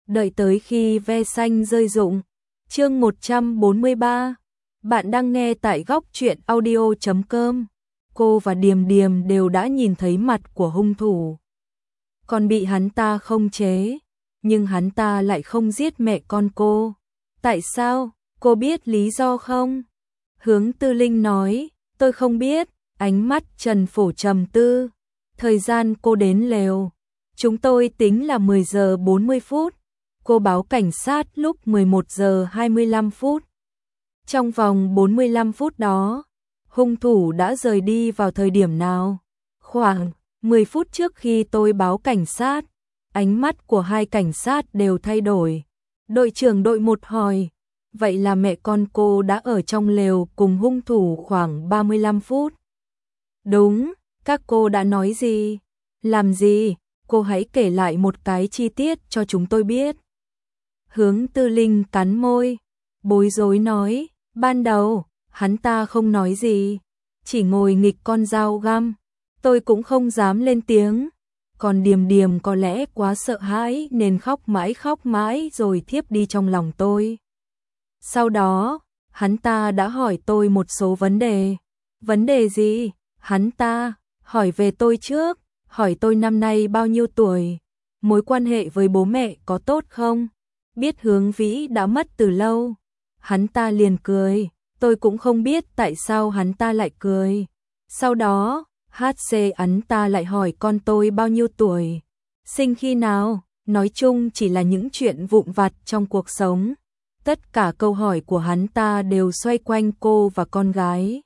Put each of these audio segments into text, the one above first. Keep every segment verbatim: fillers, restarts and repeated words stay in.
Đợi tới khi ve xanh rơi rụng. Chương một trăm bốn mươi ba. Bạn đang nghe tại góc truyện audio chấm com. Cô và Điềm Điềm đều đã nhìn thấy mặt của hung thủ. Còn bị hắn ta không chế, nhưng hắn ta lại không giết mẹ con cô. Tại sao? Cô biết lý do không? Hướng Tư Linh nói, tôi không biết. Ánh mắt Trần Phổ trầm tư. Thời gian cô đến lều, chúng tôi tính là mười giờ bốn mươi phút. Cô báo cảnh sát lúc mười một giờ hai mươi lăm phút. Trong vòng bốn mươi lăm phút đó, hung thủ đã rời đi vào thời điểm nào? Khoảng mười phút trước khi tôi báo cảnh sát. Ánh mắt của hai cảnh sát đều thay đổi. Đội trưởng đội một hỏi, vậy là mẹ con cô đã ở trong lều cùng hung thủ khoảng ba mươi lăm phút. Đúng, các cô đã nói gì? Làm gì? Cô hãy kể lại một cái chi tiết cho chúng tôi biết. Hướng Tư Linh cắn môi, bối rối nói, ban đầu, hắn ta không nói gì, chỉ ngồi nghịch con dao găm, tôi cũng không dám lên tiếng. Còn Điềm Điềm có lẽ quá sợ hãi nên khóc mãi khóc mãi rồi thiếp đi trong lòng tôi. Sau đó, hắn ta đã hỏi tôi một số vấn đề. Vấn đề gì? Hắn ta hỏi về tôi trước, hỏi tôi năm nay bao nhiêu tuổi, mối quan hệ với bố mẹ có tốt không, biết Hướng Vĩ đã mất từ lâu. Hắn ta liền cười, tôi cũng không biết tại sao hắn ta lại cười. Sau đó, hát xê hắn ta lại hỏi con tôi bao nhiêu tuổi, sinh khi nào, nói chung chỉ là những chuyện vụn vặt trong cuộc sống. Tất cả câu hỏi của hắn ta đều xoay quanh cô và con gái.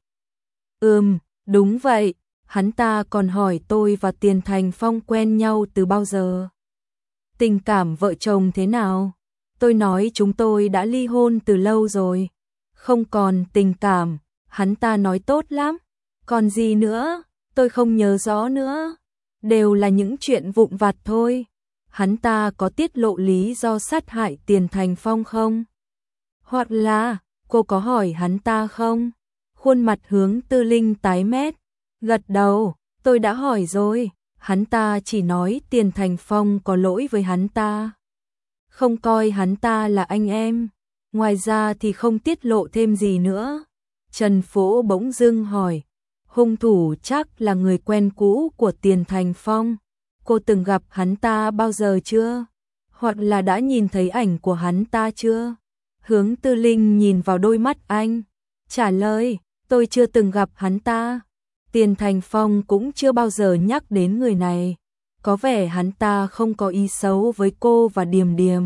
Ừm, đúng vậy, hắn ta còn hỏi tôi và Tiền Thành Phong quen nhau từ bao giờ. Tình cảm vợ chồng thế nào? Tôi nói chúng tôi đã ly hôn từ lâu rồi. Không còn tình cảm, hắn ta nói tốt lắm. Còn gì nữa? Tôi không nhớ rõ nữa. Đều là những chuyện vụn vặt thôi. Hắn ta có tiết lộ lý do sát hại Tiền Thành Phong không? Hoặc là, cô có hỏi hắn ta không? Khuôn mặt Hướng Tư Linh tái mét, gật đầu, tôi đã hỏi rồi, hắn ta chỉ nói Tiền Thành Phong có lỗi với hắn ta. Không coi hắn ta là anh em, ngoài ra thì không tiết lộ thêm gì nữa. Trần Phổ bỗng dưng hỏi, hung thủ chắc là người quen cũ của Tiền Thành Phong, cô từng gặp hắn ta bao giờ chưa? Hoặc là đã nhìn thấy ảnh của hắn ta chưa? Hướng Tư Linh nhìn vào đôi mắt anh, trả lời, tôi chưa từng gặp hắn ta. Tiền Thành Phong cũng chưa bao giờ nhắc đến người này. Có vẻ hắn ta không có ý xấu với cô và Điềm Điềm.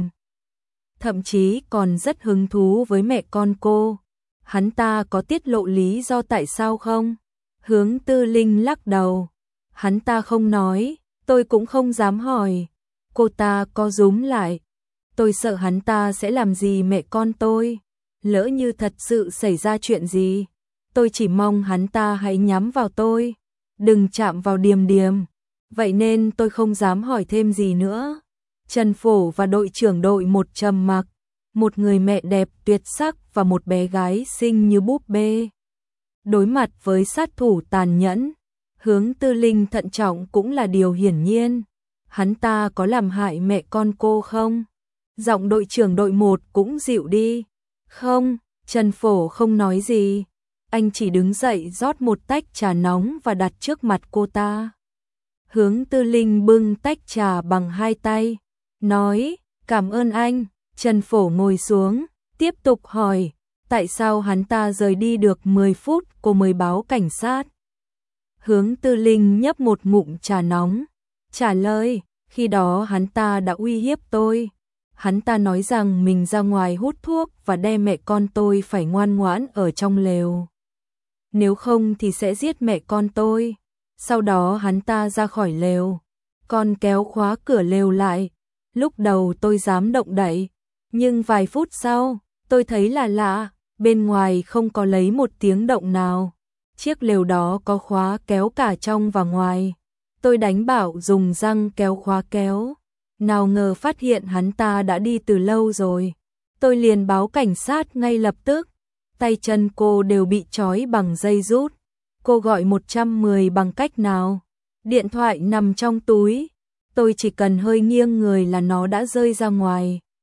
Thậm chí còn rất hứng thú với mẹ con cô. Hắn ta có tiết lộ lý do tại sao không? Hướng Tư Linh lắc đầu. Hắn ta không nói, tôi cũng không dám hỏi. Cô ta co rúm lại. Tôi sợ hắn ta sẽ làm gì mẹ con tôi. Lỡ như thật sự xảy ra chuyện gì, tôi chỉ mong hắn ta hãy nhắm vào tôi, đừng chạm vào Điềm Điềm. Vậy nên tôi không dám hỏi thêm gì nữa. Trần Phổ và đội trưởng đội một trầm mặc, một người mẹ đẹp tuyệt sắc và một bé gái xinh như búp bê. Đối mặt với sát thủ tàn nhẫn, Hướng Tư Linh thận trọng cũng là điều hiển nhiên. Hắn ta có làm hại mẹ con cô không? Giọng đội trưởng đội một cũng dịu đi. Không, Trần Phổ không nói gì. Anh chỉ đứng dậy rót một tách trà nóng và đặt trước mặt cô ta. Hướng Tư Linh bưng tách trà bằng hai tay, nói, cảm ơn anh. Trần Phổ ngồi xuống, tiếp tục hỏi, tại sao hắn ta rời đi được mười phút cô mới báo cảnh sát? Hướng Tư Linh nhấp một ngụm trà nóng, trả lời, khi đó hắn ta đã uy hiếp tôi. Hắn ta nói rằng mình ra ngoài hút thuốc và đem mẹ con tôi phải ngoan ngoãn ở trong lều. Nếu không thì sẽ giết mẹ con tôi. Sau đó hắn ta ra khỏi lều, còn kéo khóa cửa lều lại. Lúc đầu tôi dám động đậy, nhưng vài phút sau, tôi thấy là lạ, bên ngoài không có lấy một tiếng động nào. Chiếc lều đó có khóa kéo cả trong và ngoài. Tôi đánh bảo dùng răng kéo khóa kéo. Nào ngờ phát hiện hắn ta đã đi từ lâu rồi. Tôi liền báo cảnh sát ngay lập tức. Tay chân cô đều bị trói bằng dây rút. Cô gọi một trăm mười bằng cách nào? Điện thoại nằm trong túi. Tôi chỉ cần hơi nghiêng người là nó đã rơi ra ngoài.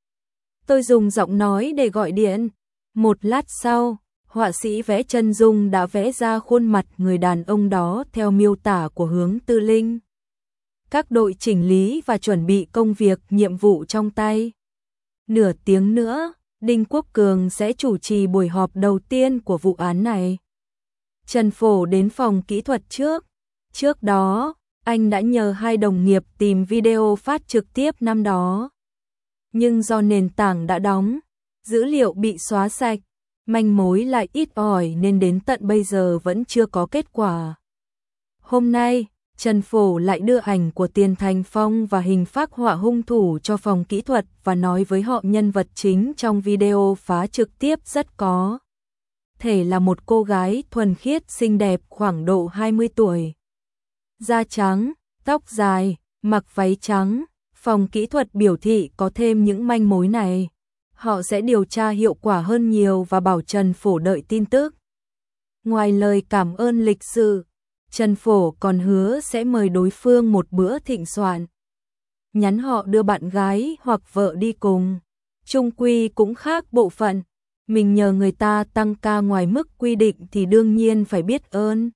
Tôi dùng giọng nói để gọi điện. Một lát sau, họa sĩ vẽ chân dung đã vẽ ra khuôn mặt người đàn ông đó theo miêu tả của Hướng Tư Linh. Các đội chỉnh lý và chuẩn bị công việc nhiệm vụ trong tay. Nửa tiếng nữa, Đinh Quốc Cường sẽ chủ trì buổi họp đầu tiên của vụ án này. Trần Phổ đến phòng kỹ thuật trước. Trước đó, anh đã nhờ hai đồng nghiệp tìm video phát trực tiếp năm đó. Nhưng do nền tảng đã đóng, dữ liệu bị xóa sạch, manh mối lại ít ỏi nên đến tận bây giờ vẫn chưa có kết quả. Hôm nay, Trần Phổ lại đưa ảnh của Tiền Thành Phong và hình phác họa hung thủ cho phòng kỹ thuật và nói với họ nhân vật chính trong video phá trực tiếp rất có thể là một cô gái thuần khiết xinh đẹp khoảng độ hai mươi tuổi. Da trắng, tóc dài, mặc váy trắng. Phòng kỹ thuật biểu thị có thêm những manh mối này, họ sẽ điều tra hiệu quả hơn nhiều và bảo Trần Phổ đợi tin tức. Ngoài lời cảm ơn lịch sự, Trần Phổ còn hứa sẽ mời đối phương một bữa thịnh soạn. Nhắn họ đưa bạn gái hoặc vợ đi cùng. Chung quy cũng khác bộ phận, mình nhờ người ta tăng ca ngoài mức quy định thì đương nhiên phải biết ơn.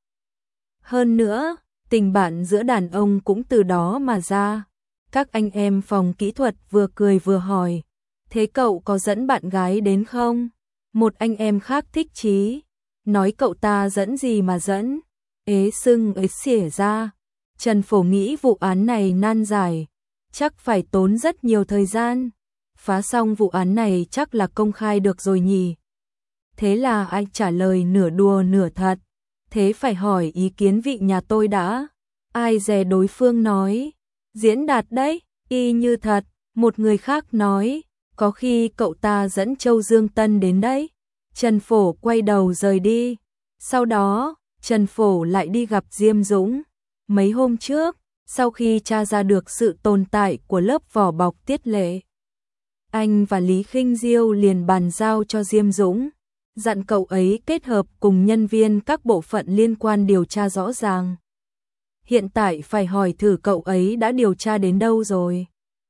Hơn nữa, tình bạn giữa đàn ông cũng từ đó mà ra. Các anh em phòng kỹ thuật vừa cười vừa hỏi, thế cậu có dẫn bạn gái đến không? Một anh em khác thích chí, nói cậu ta dẫn gì mà dẫn, ế sưng ế xỉa ra. Trần Phổ nghĩ vụ án này nan giải, chắc phải tốn rất nhiều thời gian, phá xong vụ án này chắc là công khai được rồi nhỉ. Thế là anh trả lời nửa đùa nửa thật, thế phải hỏi ý kiến vị nhà tôi đã. Ai dè đối phương nói, diễn đạt đấy, y như thật. Một người khác nói, có khi cậu ta dẫn Châu Dương Tân đến đấy. Trần Phổ quay đầu rời đi. Sau đó, Trần Phổ lại đi gặp Diêm Dũng. Mấy hôm trước, sau khi tra ra được sự tồn tại của lớp vỏ bọc Tiết Lệ, anh và Lý Khinh Diêu liền bàn giao cho Diêm Dũng, dặn cậu ấy kết hợp cùng nhân viên các bộ phận liên quan điều tra rõ ràng. Hiện tại phải hỏi thử cậu ấy đã điều tra đến đâu rồi.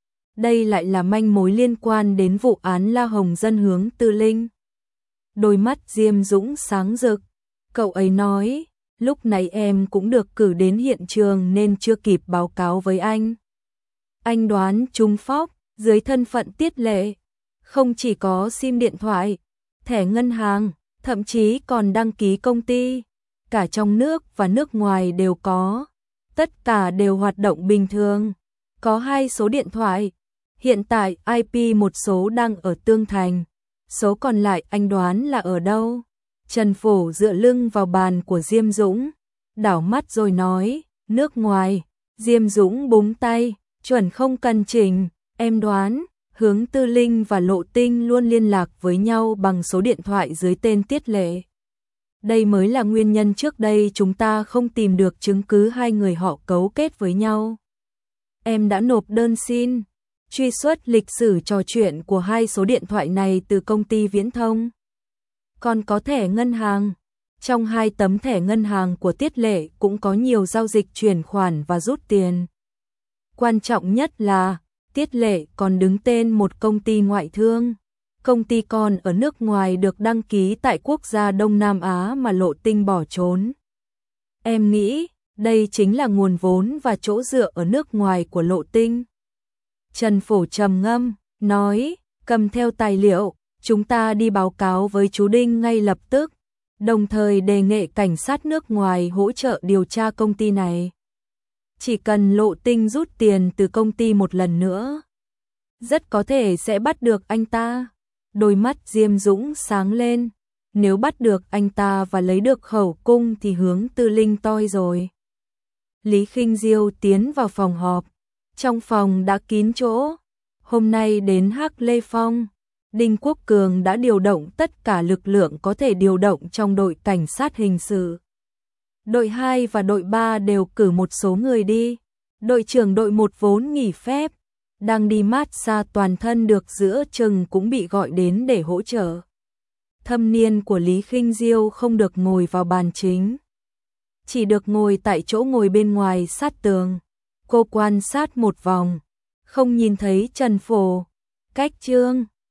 Đây lại là manh mối liên quan đến vụ án La Hồng Dân Hướng Tư Linh. Đôi mắt Diêm Dũng sáng rực. Cậu ấy nói, lúc này em cũng được cử đến hiện trường nên chưa kịp báo cáo với anh. Anh đoán Trung Phóc, dưới thân phận Tiết Lệ, không chỉ có sim điện thoại, thẻ ngân hàng, thậm chí còn đăng ký công ty, cả trong nước và nước ngoài đều có. Tất cả đều hoạt động bình thường. Có hai số điện thoại. Hiện tại i pê một số đang ở Tương Thành, số còn lại anh đoán là ở đâu? Trần Phổ dựa lưng vào bàn của Diêm Dũng, đảo mắt rồi nói, nước ngoài. Diêm Dũng búng tay, chuẩn không cần chỉnh, em đoán, Hướng Tư Linh và Lộ Tinh luôn liên lạc với nhau bằng số điện thoại dưới tên Tiết Lệ. Đây mới là nguyên nhân trước đây chúng ta không tìm được chứng cứ hai người họ cấu kết với nhau. Em đã nộp đơn xin truy xuất lịch sử trò chuyện của hai số điện thoại này từ công ty viễn thông. Còn có thẻ ngân hàng. Trong hai tấm thẻ ngân hàng của Tiết Lệ cũng có nhiều giao dịch chuyển khoản và rút tiền. Quan trọng nhất là, Tiết Lệ còn đứng tên một công ty ngoại thương. Công ty con ở nước ngoài được đăng ký tại quốc gia Đông Nam Á mà Lộ Tinh bỏ trốn. Em nghĩ, đây chính là nguồn vốn và chỗ dựa ở nước ngoài của Lộ Tinh. Trần Phổ trầm ngâm, nói, cầm theo tài liệu, chúng ta đi báo cáo với chú Đinh ngay lập tức, đồng thời đề nghị cảnh sát nước ngoài hỗ trợ điều tra công ty này. Chỉ cần Lộ Tinh rút tiền từ công ty một lần nữa, rất có thể sẽ bắt được anh ta. Đôi mắt Diêm Dũng sáng lên, nếu bắt được anh ta và lấy được khẩu cung thì Hướng Tư Linh toi rồi. Lý Khinh Diêu tiến vào phòng họp, trong phòng đã kín chỗ. Hôm nay đến Hắc Lê Phong, Đinh Quốc Cường đã điều động tất cả lực lượng có thể điều động trong đội cảnh sát hình sự. Đội hai và đội ba đều cử một số người đi. Đội trưởng đội một vốn nghỉ phép, đang đi mát xa toàn thân được giữa chừng cũng bị gọi đến để hỗ trợ. Thâm niên của Lý Khinh Diêu không được ngồi vào bàn chính, chỉ được ngồi tại chỗ ngồi bên ngoài sát tường. Cô quan sát một vòng, không nhìn thấy Trần Phổ. Cách chương